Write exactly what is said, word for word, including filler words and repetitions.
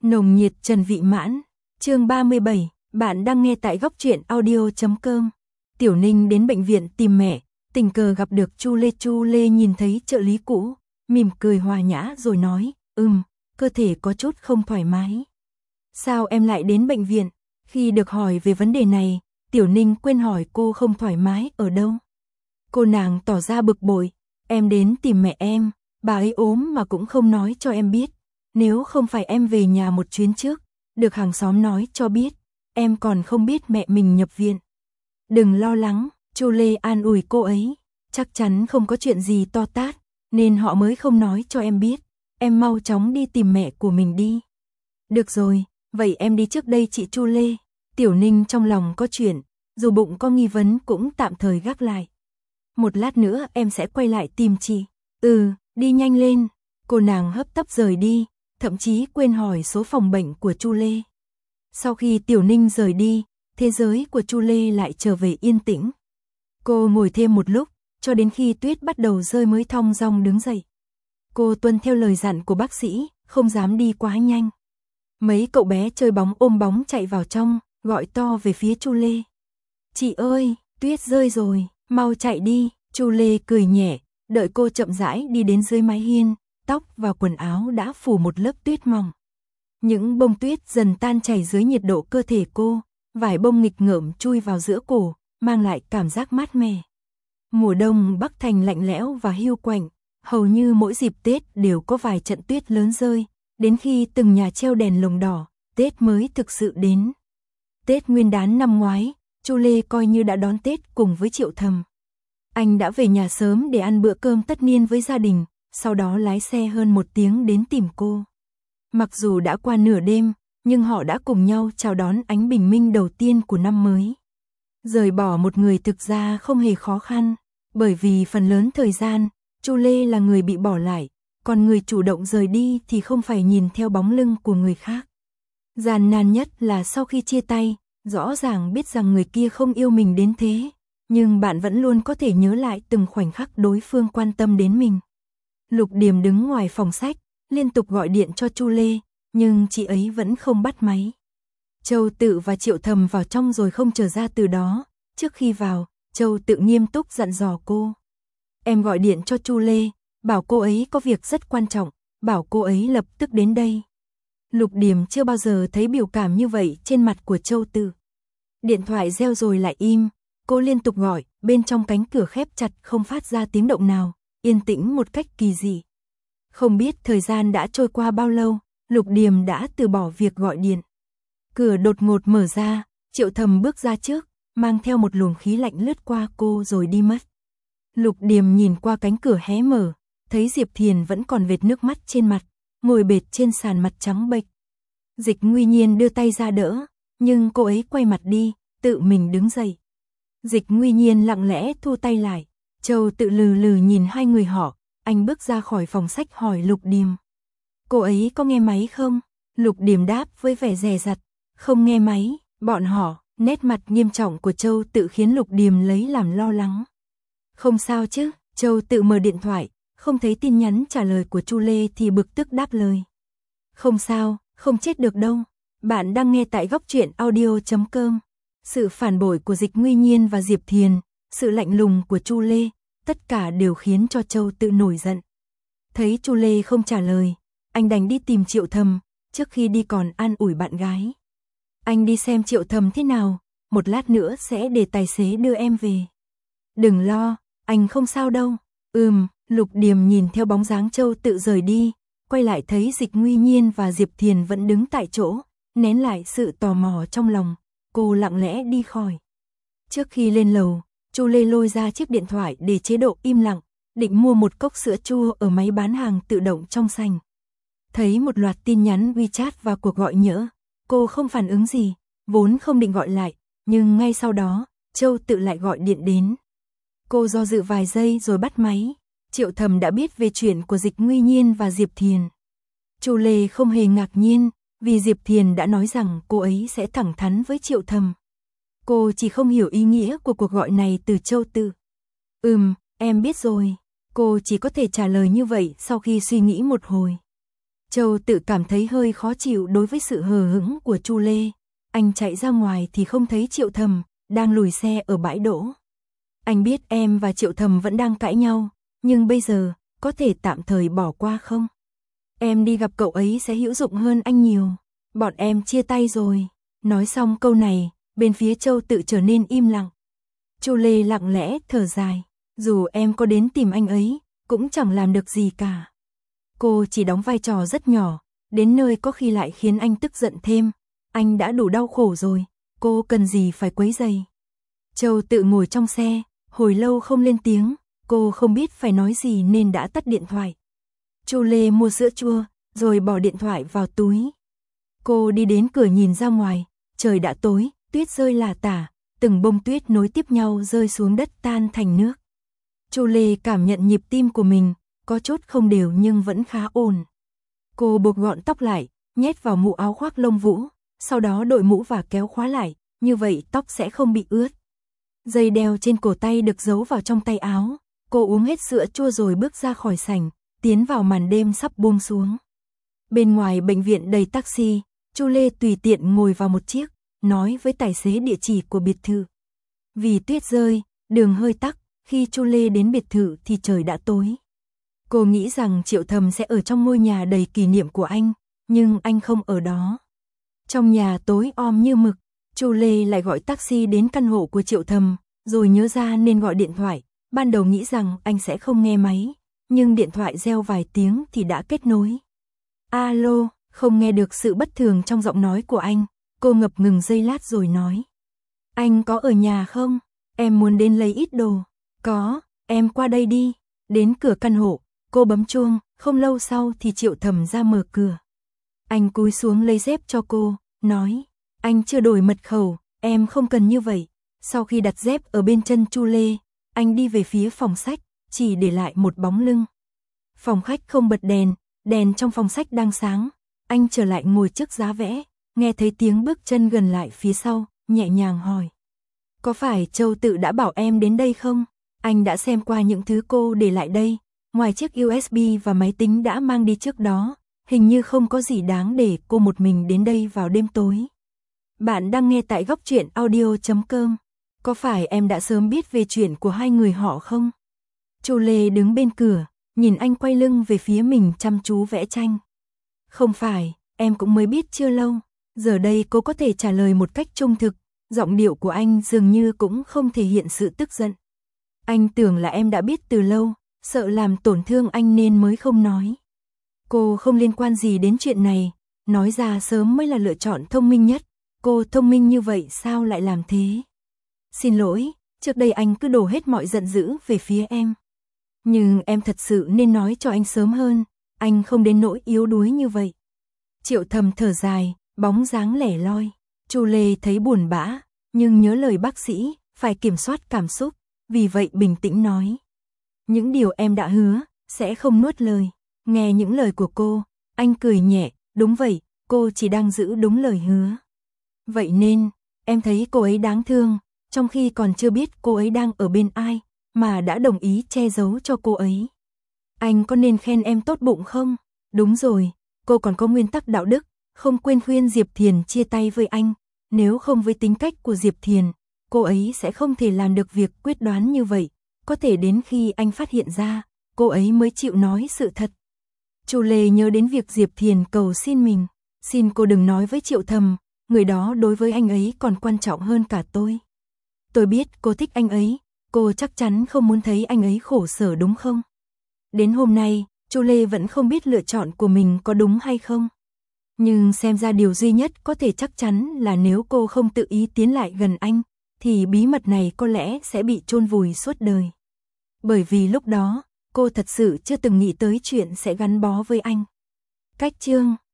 Nồng nhiệt trần vị mãn. Chương ba mươi bảy, bạn đang nghe tại góc truyện audio chấm com. Tiểu Ninh đến bệnh viện tìm mẹ, tình cờ gặp được Chu Lê. Chu Lê nhìn thấy trợ lý cũ, mỉm cười hòa nhã rồi nói, ừm, cơ thể có chút không thoải mái. Sao em lại đến bệnh viện? Khi được hỏi về vấn đề này, Tiểu Ninh quên hỏi cô không thoải mái ở đâu. Cô nàng tỏ ra bực bội, em đến tìm mẹ em, bà ấy ốm mà cũng không nói cho em biết. Nếu không phải em về nhà một chuyến trước, được hàng xóm nói cho biết, em còn không biết mẹ mình nhập viện. Đừng lo lắng, Chu Lê an ủi cô ấy, chắc chắn không có chuyện gì to tát, nên họ mới không nói cho em biết. Em mau chóng đi tìm mẹ của mình đi. Được rồi, vậy em đi trước đây chị Chu Lê. Tiểu Ninh trong lòng có chuyện, dù bụng có nghi vấn cũng tạm thời gác lại. Một lát nữa em sẽ quay lại tìm chị. Ừ, đi nhanh lên. Cô nàng hấp tấp rời đi, thậm chí quên hỏi số phòng bệnh của Chu Lê. Sau khi Tiểu Ninh rời đi, thế giới của Chu Lê lại trở về yên tĩnh. Cô ngồi thêm một lúc, cho đến khi tuyết bắt đầu rơi mới thong dong đứng dậy. Cô tuân theo lời dặn của bác sĩ, không dám đi quá nhanh. Mấy cậu bé chơi bóng ôm bóng chạy vào trong, gọi to về phía Chu Lê. Chị ơi, tuyết rơi rồi, mau chạy đi. Chu Lê cười nhẹ, đợi cô chậm rãi đi đến dưới mái hiên, tóc và quần áo đã phủ một lớp tuyết mỏng. Những bông tuyết dần tan chảy dưới nhiệt độ cơ thể cô, vài bông nghịch ngợm chui vào giữa cổ, mang lại cảm giác mát mẻ. Mùa đông Bắc Thành lạnh lẽo và hiu quạnh, hầu như mỗi dịp Tết đều có vài trận tuyết lớn rơi, đến khi từng nhà treo đèn lồng đỏ, Tết mới thực sự đến. Tết Nguyên đán năm ngoái, Chu Lê coi như đã đón Tết cùng với Triệu Thầm. Anh đã về nhà sớm để ăn bữa cơm tất niên với gia đình, sau đó lái xe hơn một tiếng đến tìm cô. Mặc dù đã qua nửa đêm, nhưng họ đã cùng nhau chào đón ánh bình minh đầu tiên của năm mới. Rời bỏ một người thực ra không hề khó khăn, bởi vì phần lớn thời gian, Chu Lê là người bị bỏ lại, còn người chủ động rời đi thì không phải nhìn theo bóng lưng của người khác. Gian nan nhất là sau khi chia tay, rõ ràng biết rằng người kia không yêu mình đến thế, nhưng bạn vẫn luôn có thể nhớ lại từng khoảnh khắc đối phương quan tâm đến mình. Lục Điềm đứng ngoài phòng sách, liên tục gọi điện cho Chu Lê, nhưng chị ấy vẫn không bắt máy. Châu Tự và Triệu Thầm vào trong rồi không trở ra từ đó. Trước khi vào, Châu Tự nghiêm túc dặn dò cô. Em gọi điện cho Chu Lê, bảo cô ấy có việc rất quan trọng, bảo cô ấy lập tức đến đây. Lục Điềm chưa bao giờ thấy biểu cảm như vậy trên mặt của Châu Tự. Điện thoại reo rồi lại im, cô liên tục gọi, bên trong cánh cửa khép chặt không phát ra tiếng động nào, yên tĩnh một cách kỳ dị. Không biết thời gian đã trôi qua bao lâu, Lục Điềm đã từ bỏ việc gọi điện. Cửa đột ngột mở ra, Triệu Thầm bước ra trước, mang theo một luồng khí lạnh lướt qua cô rồi đi mất. Lục Điềm nhìn qua cánh cửa hé mở, thấy Diệp Thiền vẫn còn vệt nước mắt trên mặt, ngồi bệt trên sàn mặt trắng bệch. Dịch Nguy Nhiên đưa tay ra đỡ, nhưng cô ấy quay mặt đi, tự mình đứng dậy. Dịch Nguy Nhiên lặng lẽ thu tay lại, Châu Tự lừ lừ nhìn hai người họ, anh bước ra khỏi phòng sách hỏi Lục Điềm. Cô ấy có nghe máy không? Lục Điềm đáp với vẻ dè dặt, không nghe máy, bọn họ. Nét mặt nghiêm trọng của Châu Tự khiến Lục Điềm lấy làm lo lắng. Không sao chứ? Châu Tự mở điện thoại, không thấy tin nhắn trả lời của Chu Lê thì bực tức đáp lời. Không sao, không chết được đâu. Bạn đang nghe tại góc truyện audio chấm com. Sự phản bội của Dịch Nguy Nhiên và Diệp Thiền, sự lạnh lùng của Chu Lê, tất cả đều khiến cho Châu Tự nổi giận. Thấy Chu Lê không trả lời, anh đành đi tìm Triệu Thầm, trước khi đi còn an ủi bạn gái. Anh đi xem Triệu Thầm thế nào, một lát nữa sẽ để tài xế đưa em về. Đừng lo, anh không sao đâu. Ừm, Lục Điềm nhìn theo bóng dáng Châu Tự rời đi, quay lại thấy Dịch Nguy Nhiên và Diệp Thiền vẫn đứng tại chỗ, nén lại sự tò mò trong lòng, cô lặng lẽ đi khỏi. Trước khi lên lầu, Chu Lê lôi ra chiếc điện thoại để chế độ im lặng, định mua một cốc sữa chua ở máy bán hàng tự động trong sảnh. Thấy một loạt tin nhắn WeChat và cuộc gọi nhỡ, cô không phản ứng gì, vốn không định gọi lại, nhưng ngay sau đó, Châu Tự lại gọi điện đến. Cô do dự vài giây rồi bắt máy, Triệu Thầm đã biết về chuyện của Dịch Nguy Nhiên và Diệp Thiền. Chu Lê không hề ngạc nhiên, vì Diệp Thiền đã nói rằng cô ấy sẽ thẳng thắn với Triệu Thầm. Cô chỉ không hiểu ý nghĩa của cuộc gọi này từ Châu Tự. Ừm, em biết rồi, cô chỉ có thể trả lời như vậy sau khi suy nghĩ một hồi. Châu Tự cảm thấy hơi khó chịu đối với sự hờ hững của Chu Lê. Anh chạy ra ngoài thì không thấy Triệu Thầm, đang lùi xe ở bãi đỗ. Anh biết em và Triệu Thầm vẫn đang cãi nhau, nhưng bây giờ, có thể tạm thời bỏ qua không? Em đi gặp cậu ấy sẽ hữu dụng hơn anh nhiều. Bọn em chia tay rồi. Nói xong câu này, bên phía Châu Tự trở nên im lặng. Chu Lê lặng lẽ thở dài. Dù em có đến tìm anh ấy, cũng chẳng làm được gì cả. Cô chỉ đóng vai trò rất nhỏ, đến nơi có khi lại khiến anh tức giận thêm. Anh đã đủ đau khổ rồi, cô cần gì phải quấy rầy. Châu Tự ngồi trong xe, hồi lâu không lên tiếng, cô không biết phải nói gì nên đã tắt điện thoại. Chu Lê mua sữa chua, rồi bỏ điện thoại vào túi. Cô đi đến cửa nhìn ra ngoài, trời đã tối, tuyết rơi lả tả, từng bông tuyết nối tiếp nhau rơi xuống đất tan thành nước. Chu Lê cảm nhận nhịp tim của mình, có chút không đều nhưng vẫn khá ổn. Cô buộc gọn tóc lại, nhét vào mũ áo khoác lông vũ, sau đó đội mũ và kéo khóa lại, như vậy tóc sẽ không bị ướt. Dây đeo trên cổ tay được giấu vào trong tay áo, cô uống hết sữa chua rồi bước ra khỏi sảnh, tiến vào màn đêm sắp buông xuống. Bên ngoài bệnh viện đầy taxi, Chu Lê tùy tiện ngồi vào một chiếc, nói với tài xế địa chỉ của biệt thự. Vì tuyết rơi, đường hơi tắc, khi Chu Lê đến biệt thự thì trời đã tối. Cô nghĩ rằng Triệu Thầm sẽ ở trong ngôi nhà đầy kỷ niệm của anh, nhưng anh không ở đó. Trong nhà tối om như mực, Chu Lê lại gọi taxi đến căn hộ của Triệu Thầm, rồi nhớ ra nên gọi điện thoại. Ban đầu nghĩ rằng anh sẽ không nghe máy, nhưng điện thoại reo vài tiếng thì đã kết nối. Alo, không nghe được sự bất thường trong giọng nói của anh, cô ngập ngừng giây lát rồi nói. Anh có ở nhà không? Em muốn đến lấy ít đồ. Có, em qua đây đi. Đến cửa căn hộ, cô bấm chuông, không lâu sau thì Triệu Thầm ra mở cửa. Anh cúi xuống lấy dép cho cô, nói, anh chưa đổi mật khẩu, em không cần như vậy. Sau khi đặt dép ở bên chân Chu Lê, anh đi về phía phòng sách, chỉ để lại một bóng lưng. Phòng khách không bật đèn, đèn trong phòng sách đang sáng. Anh trở lại ngồi trước giá vẽ, nghe thấy tiếng bước chân gần lại phía sau, nhẹ nhàng hỏi. Có phải Châu Tự đã bảo em đến đây không? Anh đã xem qua những thứ cô để lại đây, ngoài chiếc u ét bê và máy tính đã mang đi trước đó, hình như không có gì đáng để cô một mình đến đây vào đêm tối. Bạn đang nghe tại góc truyện audio chấm com. Có phải em đã sớm biết về chuyện của hai người họ không? Chu Lê đứng bên cửa, nhìn anh quay lưng về phía mình chăm chú vẽ tranh. Không phải, em cũng mới biết chưa lâu. Giờ đây cô có thể trả lời một cách trung thực, giọng điệu của anh dường như cũng không thể hiện sự tức giận. Anh tưởng là em đã biết từ lâu, sợ làm tổn thương anh nên mới không nói. Cô không liên quan gì đến chuyện này, nói ra sớm mới là lựa chọn thông minh nhất. Cô thông minh như vậy sao lại làm thế? Xin lỗi, trước đây anh cứ đổ hết mọi giận dữ về phía em. Nhưng em thật sự nên nói cho anh sớm hơn, anh không đến nỗi yếu đuối như vậy. Triệu Thầm thở dài, bóng dáng lẻ loi. Chu Lê thấy buồn bã, nhưng nhớ lời bác sĩ, phải kiểm soát cảm xúc, vì vậy bình tĩnh nói. Những điều em đã hứa, sẽ không nuốt lời. Nghe những lời của cô, anh cười nhẹ, đúng vậy, cô chỉ đang giữ đúng lời hứa. Vậy nên, em thấy cô ấy đáng thương, trong khi còn chưa biết cô ấy đang ở bên ai, mà đã đồng ý che giấu cho cô ấy. Anh có nên khen em tốt bụng không? Đúng rồi, cô còn có nguyên tắc đạo đức, không quên khuyên Diệp Thiền chia tay với anh. Nếu không với tính cách của Diệp Thiền, cô ấy sẽ không thể làm được việc quyết đoán như vậy. Có thể đến khi anh phát hiện ra, cô ấy mới chịu nói sự thật. Chu Lê nhớ đến việc Diệp Thiền cầu xin mình. Xin cô đừng nói với Triệu Thầm, người đó đối với anh ấy còn quan trọng hơn cả tôi. Tôi biết cô thích anh ấy, cô chắc chắn không muốn thấy anh ấy khổ sở đúng không? Đến hôm nay, Chu Lê vẫn không biết lựa chọn của mình có đúng hay không. Nhưng xem ra điều duy nhất có thể chắc chắn là nếu cô không tự ý tiến lại gần anh, thì bí mật này có lẽ sẽ bị chôn vùi suốt đời. Bởi vì lúc đó, cô thật sự chưa từng nghĩ tới chuyện sẽ gắn bó với anh. Cách chương